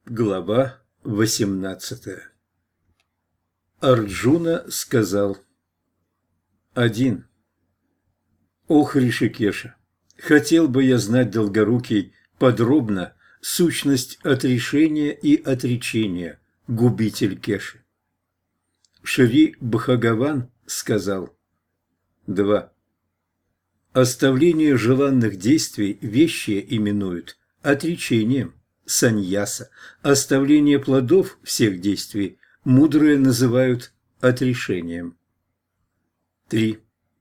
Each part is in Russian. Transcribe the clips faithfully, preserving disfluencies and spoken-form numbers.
Глава восемнадцатая. Арджуна сказал: один. О Хришикеша, хотел бы я знать, Долгорукий, подробно сущность отрешения и отречения, губитель Кеши. Шри Бхагаван сказал: два. Оставление желанных действий вещие именуют отречением, саньяса. Оставление плодов всех действий мудрые называют отрешением. три.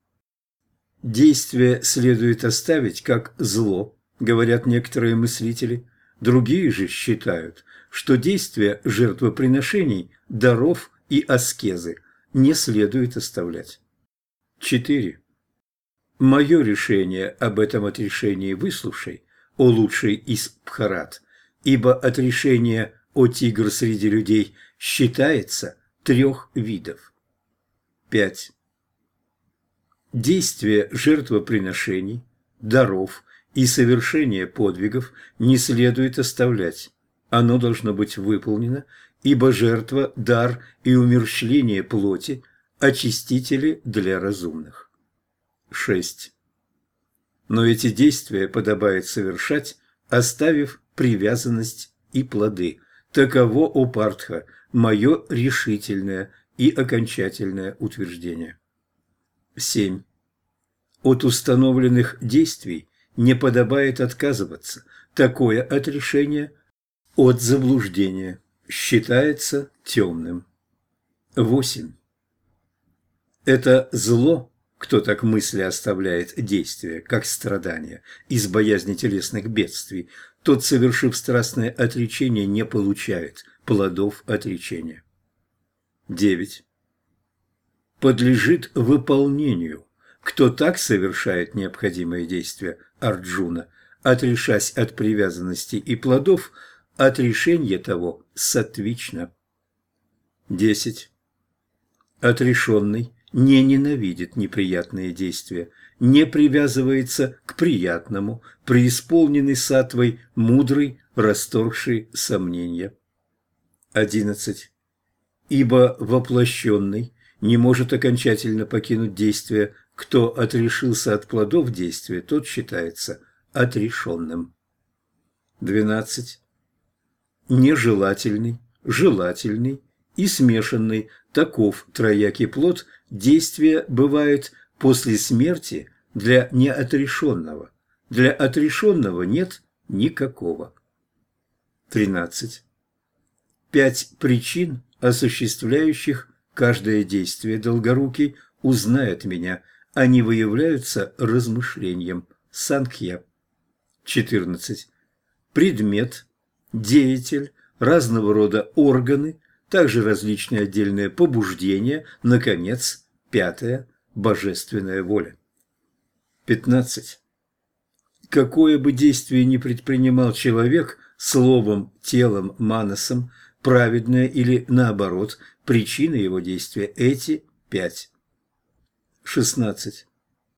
Действие следует оставить как зло, говорят некоторые мыслители. Другие же считают, что действия жертвоприношений, даров и аскезы не следует оставлять. четыре. Мое решение об этом отрешении выслушай, о лучший из Бхарат, ибо отрешение, о тигр среди людей, считается трех видов. пять. Действие жертвоприношений, даров и совершение подвигов не следует оставлять. Оно должно быть выполнено, ибо жертва, дар и умерщвление плоти – очистители для разумных. шесть. Но эти действия подобает совершать, оставив привязанность и плоды. Таково, о Партха, мое решительное и окончательное утверждение. семь. От установленных действий не подобает отказываться. Такое отрешение от заблуждения считается темным. восемь. Это зло, кто так мысли оставляет действия, как страдания, из боязни телесных бедствий, тот, совершив страстное отречение, не получает плодов отречения. девять. Подлежит выполнению, кто так совершает необходимые действия, Арджуна, отрешась от привязанности и плодов, отрешение того саттвично. десять. Отрешенный не ненавидит неприятные действия, не привязывается к приятному, преисполненный саттвой, мудрый, расторгший сомнения. одиннадцать. Ибо воплощенный не может окончательно покинуть действие. Кто отрешился от плодов действия, тот считается отрешенным. двенадцать. Нежелательный, желательный и смешанный – таков троякий плод, действия бывает после смерти для неотрешенного. Для отрешенного нет никакого. тринадцать. Пять причин, осуществляющих каждое действие, Долгорукий, узнает меня. Они выявляются размышлением. Санкхья. четырнадцать. Предмет, деятель, разного рода органы, также различные отдельные побуждения, наконец, пятое – божественная воля. пятнадцать. Какое бы действие ни предпринимал человек словом, телом, манасом, праведное или наоборот, причины его действия – эти пять. шестнадцать.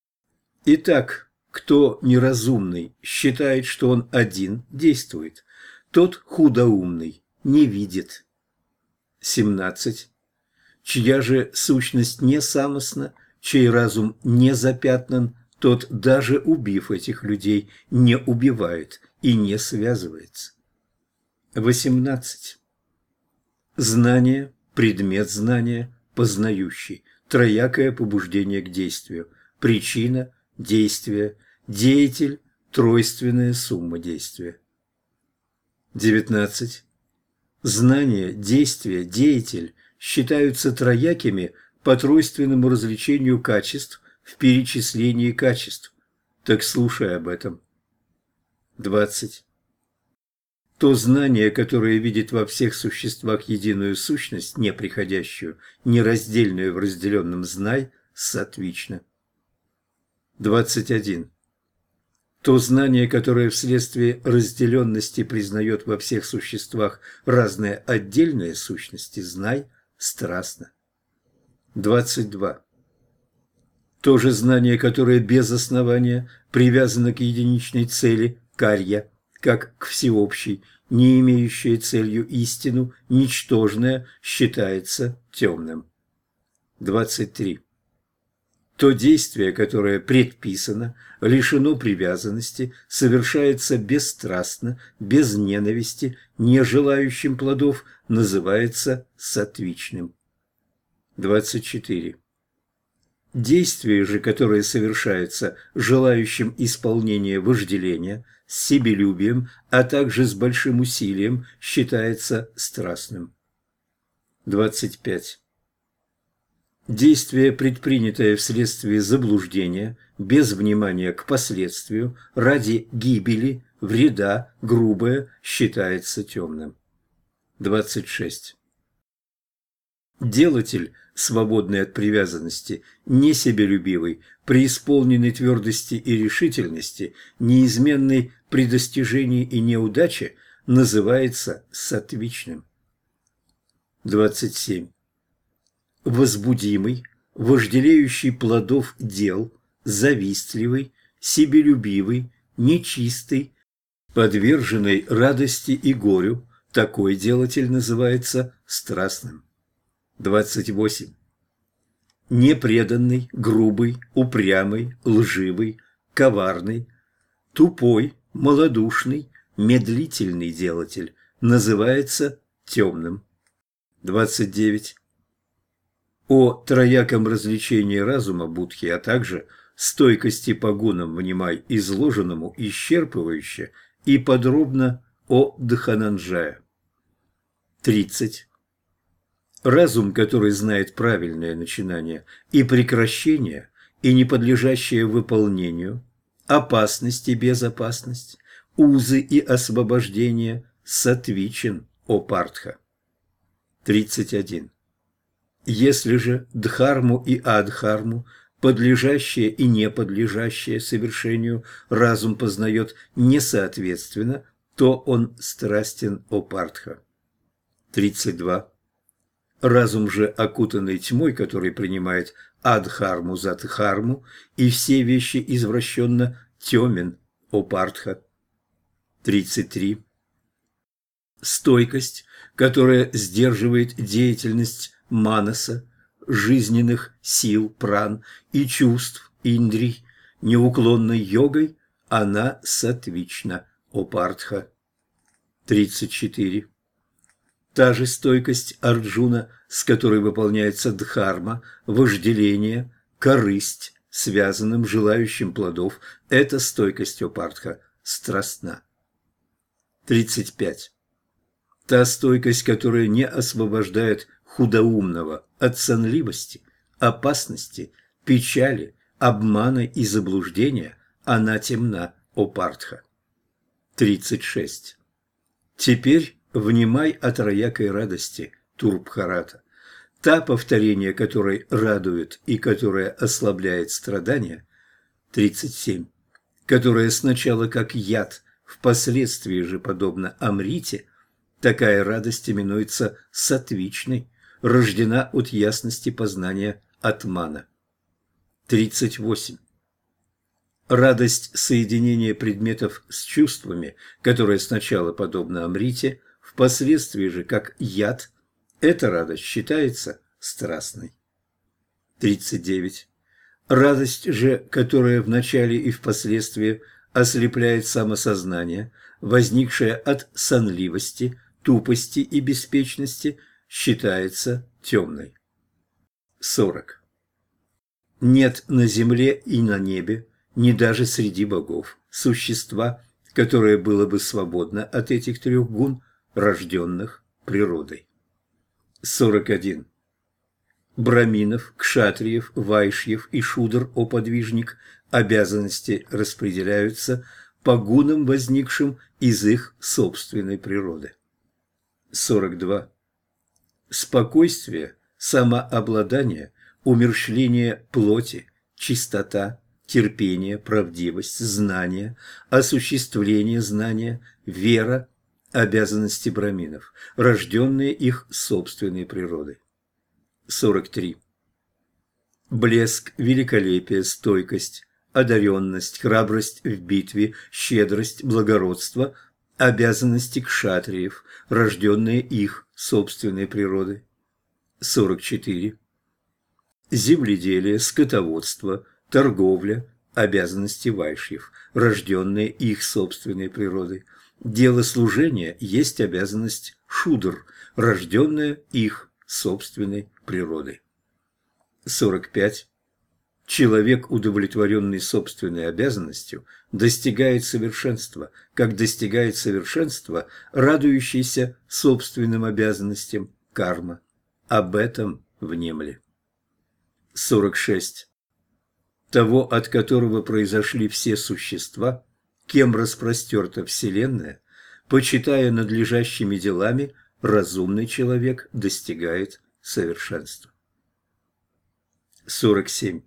Итак, кто неразумный считает, что он один действует, тот худоумный не видит. семнадцать. Чья же сущность не самостна, чей разум не запятнан, тот, даже убив этих людей, не убивает и не связывается. восемнадцать. Знание, предмет знания, познающий, троякое побуждение к действию, причина, действие, деятель, тройственная сумма действия. девятнадцать. Знание, действие, деятель считаются троякими по тройственному развлечению качеств в перечислении качеств. Так слушай об этом. двадцать. То знание, которое видит во всех существах единую сущность, неприходящую, нераздельную в разделенном знай, саттвично. двадцать один. То знание, которое вследствие разделенности признает во всех существах разные отдельные сущности, знай, страстно. двадцать два. То же знание, которое без основания привязано к единичной цели, карья, как к всеобщей, не имеющей целью истину, ничтожное считается темным. двадцать три. То действие, которое предписано, лишено привязанности, совершается бесстрастно, без ненависти, не желающим плодов, называется саттвичным. двадцать четыре. Действие же, которое совершается желающим исполнения вожделения, с себелюбием, а также с большим усилием, считается страстным. двадцать пять. Действие, предпринятое вследствие заблуждения, без внимания к последствию, ради гибели, вреда, грубое, считается темным. двадцать шесть. Делатель, свободный от привязанности, не себелюбивый, преисполненный твердости и решительности, неизменный при достижении и неудаче, называется саттвичным. двадцать семь. Возбудимый, вожделеющий плодов дел, завистливый, себелюбивый, нечистый, подверженный радости и горю, такой делатель называется страстным. двадцать восемь. Непреданный, грубый, упрямый, лживый, коварный, тупой, малодушный, медлительный делатель называется темным. двадцать девять. О трояком развлечении разума Будхи, а также стойкости по гунам внимай изложенному исчерпывающе и подробно о Дхананджая. тридцать. Разум, который знает правильное начинание и прекращение, и не подлежащее выполнению, опасность и безопасность, узы и освобождение, саттвичен, о Партха. тридцать один. Если же дхарму и адхарму, подлежащее и неподлежащее совершению, разум познает несоответственно, то он страстен, о Партха. тридцать два. Разум же, окутанный тьмой, который принимает адхарму за дхарму, и все вещи извращенно, темен, о Партха. тридцать три. Стойкость, которая сдерживает деятельность манаса, жизненных сил пран и чувств индрий, неуклонной йогой, она саттвична, о Партха. тридцать четыре. Та же стойкость Арджуна, с которой выполняется дхарма, вожделение, корысть, связанным желающим плодов, эта стойкость, о Партха, страстна. тридцать пять. Та стойкость, которая не освобождает худоумного от сонливости, опасности, печали, обмана и заблуждения, она темна, о Партха. тридцать шесть. Теперь внимай о троякой радости, Турбхарата. Та, повторение которой радует и которая ослабляет страдания, тридцать семь. Которая сначала как яд, впоследствии же подобно амрите, такая радость именуется саттвичной, рождена от ясности познания атмана. тридцать восемь. Радость соединения предметов с чувствами, которая сначала подобна амрите, впоследствии же как яд, эта радость считается страстной. тридцать девять. Радость же, которая в начале и впоследствии ослепляет самосознание, возникшая от сонливости, тупости и беспечности, считается темной. сорок. Нет на земле и на небе, ни даже среди богов, существа, которое было бы свободно от этих трех гун, рожденных природой. сорок один. Браминов, кшатриев, вайшьев и шудр, о подвижник, обязанности распределяются по гунам, возникшим из их собственной природы. сорок два. Спокойствие, самообладание, умерщвление плоти, чистота, терпение, правдивость, знание, осуществление знания, вера, обязанности браминов, рожденные их собственной природой. сорок три. Блеск, великолепие, стойкость, одаренность, храбрость в битве, щедрость, благородство, обязанности кшатриев, рожденные их собственной природой. сорок четыре. Земледелие, скотоводство, торговля, обязанности вайшьев, рожденные их собственной природой. Дело служения есть обязанность шудр, рожденная их собственной природой. сорок пять. Человек, удовлетворенный собственной обязанностью, достигает совершенства, как достигает совершенства радующийся собственным обязанностям карма. Об этом внемли. сорок шесть. Того, от которого произошли все существа, кем распростерта Вселенная, почитая надлежащими делами, разумный человек достигает совершенства. сорок семь.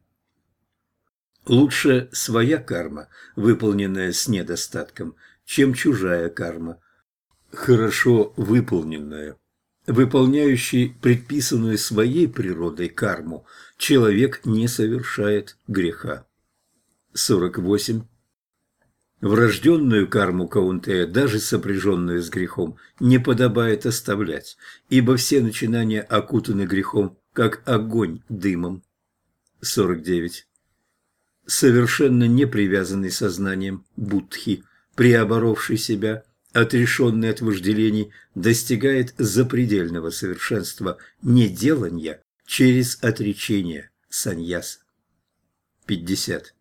Лучше своя карма, выполненная с недостатком, чем чужая карма, хорошо выполненная. Выполняющий предписанную своей природой карму, человек не совершает греха. сорок восемь. Врожденную карму Каунтея, даже сопряженную с грехом, не подобает оставлять, ибо все начинания окутаны грехом, как огонь дымом. сорок девять. Совершенно не привязанный сознанием буддхи, преоборовший себя, отрешенный от вожделений, достигает запредельного совершенства неделания через отречение саньяса. пятьдесят.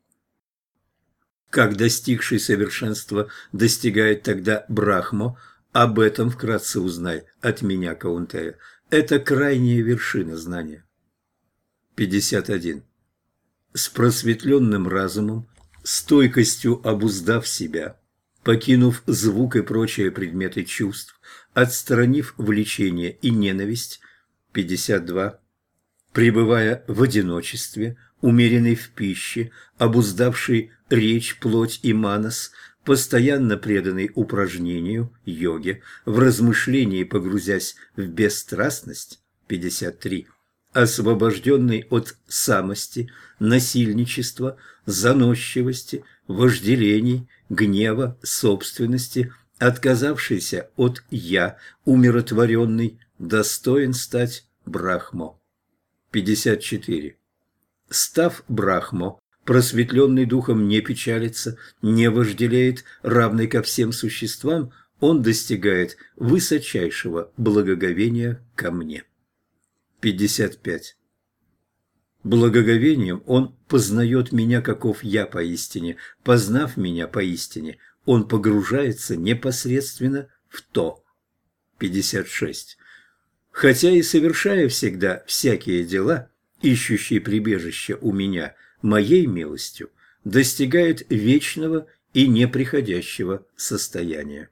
Как достигший совершенства достигает тогда Брахмо, об этом вкратце узнай от меня, Каунтея. Это крайняя вершина знания. пятьдесят один. С просветленным разумом, стойкостью обуздав себя, покинув звук и прочие предметы чувств, отстранив влечение и ненависть. пятьдесят два. Пребывая в одиночестве, умеренный в пище, обуздавший речь, плоть и манас, постоянно преданный упражнению, йоге, в размышлении погрузясь в бесстрастность. пятьдесят три. Освобожденный от самости, насильничества, заносчивости, вожделений, гнева, собственности, отказавшийся от «я», умиротворенный, достоин стать Брахмо. пятьдесят четыре. Став Брахмо, просветленный духом не печалится, не вожделеет, равный ко всем существам, он достигает высочайшего благоговения ко мне. пятьдесят пять. Благоговением он познает меня, каков я поистине. Познав меня поистине, он погружается непосредственно в то. пятьдесят шесть. Хотя и совершая всегда всякие дела, ищущие прибежище у меня, моей милостью, достигает вечного и неприходящего состояния.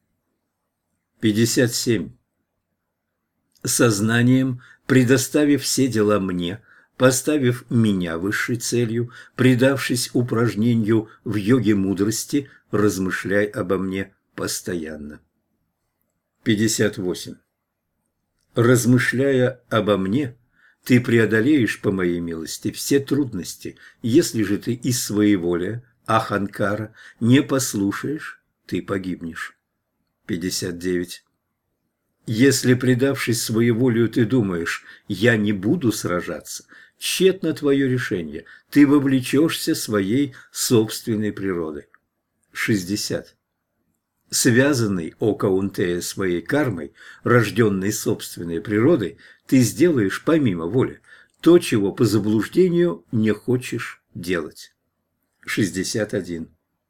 пятьдесят семь. Сознанием, предоставив все дела мне, поставив меня высшей целью, предавшись упражнению в йоге мудрости, размышляй обо мне постоянно. пятьдесят восемь. Размышляя обо мне, ты преодолеешь по моей милости все трудности. Если же ты из своеволия, аханкара, не послушаешь, ты погибнешь. пятьдесят девять. Если, предавшись своеволию, ты думаешь, я не буду сражаться, тщетно твое решение, ты вовлечешься своей собственной природой. шестьдесят. Связанный, о Каунтея, своей кармой, рожденной собственной природой, ты сделаешь помимо воли то, чего по заблуждению не хочешь делать. шестьдесят один.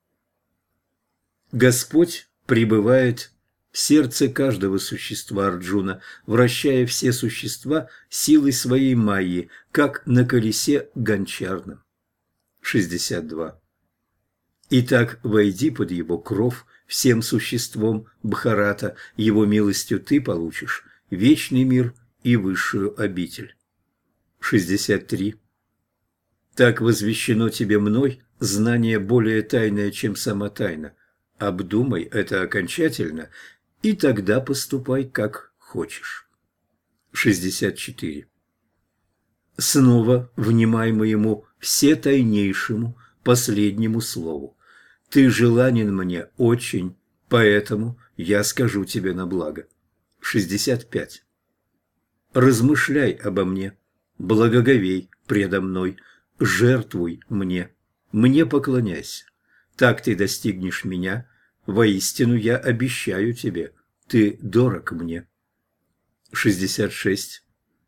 Господь пребывает в сердце каждого существа Арджуна, вращая все существа силой своей майи, как на колесе гончарном. шестьдесят два. Итак, войди под его кров всем существом Бхарата, его милостью ты получишь вечный мир и высшую обитель. шестьдесят три. Так возвещено тебе мной знание более тайное, чем сама тайна. Обдумай это окончательно, и тогда поступай, как хочешь. шестьдесят четыре. Снова внимай моему всетайнейшему последнему слову. Ты желанен мне очень, поэтому я скажу тебе на благо. шестьдесят пять. Размышляй обо мне, благоговей предо мной, жертвуй мне, мне поклоняйся. Так ты достигнешь меня, воистину я обещаю тебе, ты дорог мне. шестьдесят шесть.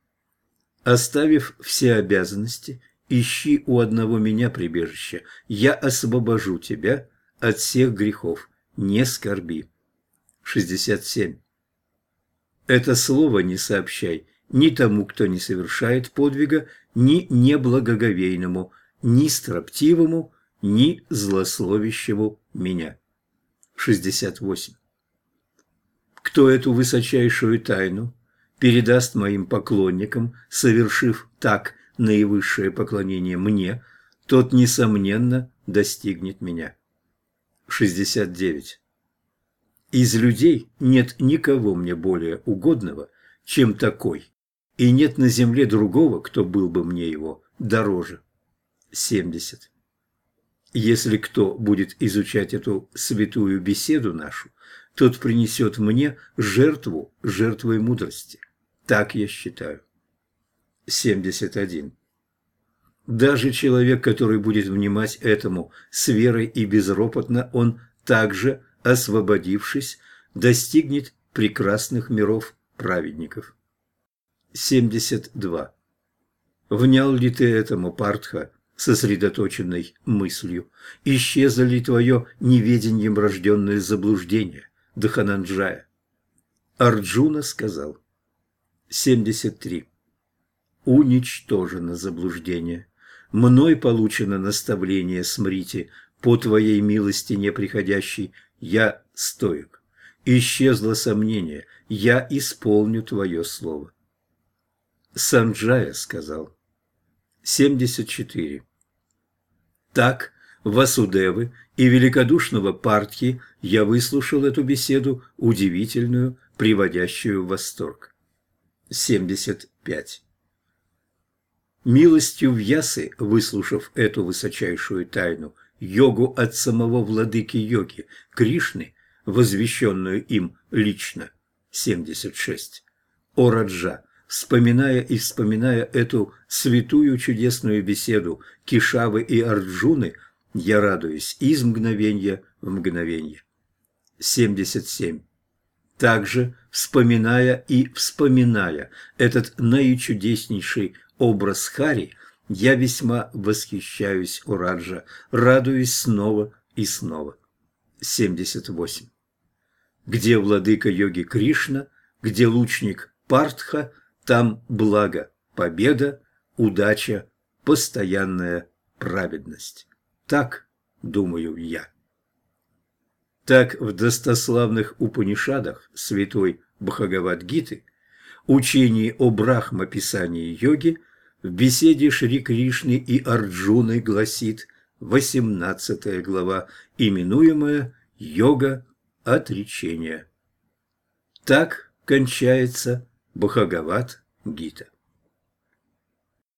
Оставив все обязанности, ищи у одного меня прибежище, я освобожу тебя от всех грехов, не скорби. шестьдесят семь. Это слово не сообщай ни тому, кто не совершает подвига, ни неблагоговейному, ни строптивому, ни злословящему меня. шестьдесят восемь. Кто эту высочайшую тайну передаст моим поклонникам, совершив так наивысшее поклонение мне, тот, несомненно, достигнет меня. шестьдесят девять. Из людей нет никого мне более угодного, чем такой, и нет на земле другого, кто был бы мне его дороже. семьдесят. Если кто будет изучать эту святую беседу нашу, тот принесет мне жертву жертвой мудрости. Так я считаю. семьдесят один. Даже человек, который будет внимать этому с верой и безропотно, он также, освободившись, достигнет прекрасных миров праведников. семьдесят два. Внял ли ты этому, Партха, сосредоточенной мыслью? Исчезло ли твое неведением рожденное заблуждение, Дхананджая? Арджуна сказал. семьдесят три. Уничтожено заблуждение. Мной получено наставление Смрити, по твоей милости неприходящей, я стоек. Исчезло сомнение, я исполню твое слово. Санджая сказал. семьдесят четыре. Так, Васудевы и великодушного Партхи я выслушал эту беседу, удивительную, приводящую в восторг. семьдесят пять. Милостью Вьясы, выслушав эту высочайшую тайну, йогу от самого владыки йоги, Кришны, возвещенную им лично, семьдесят шесть. О Раджа, вспоминая и вспоминая эту святую чудесную беседу Кишавы и Арджуны, я радуюсь из мгновенья в мгновенье. семьдесят семь. Также, вспоминая и вспоминая этот наичудеснейший образ Хари, я весьма восхищаюсь, о Раджа, радуюсь снова и снова. семьдесят восемь. Где владыка йоги Кришна, где лучник Партха, там благо, победа, удача, постоянная праведность. Так думаю я. Так в достославных Упанишадах святой Бхагавад-гиты, учении о Брахма-писании йоги, в беседе Шри Кришны и Арджуны гласит восемнадцатая глава, именуемая «Йога отречения». Так кончается Бхагавад-гита.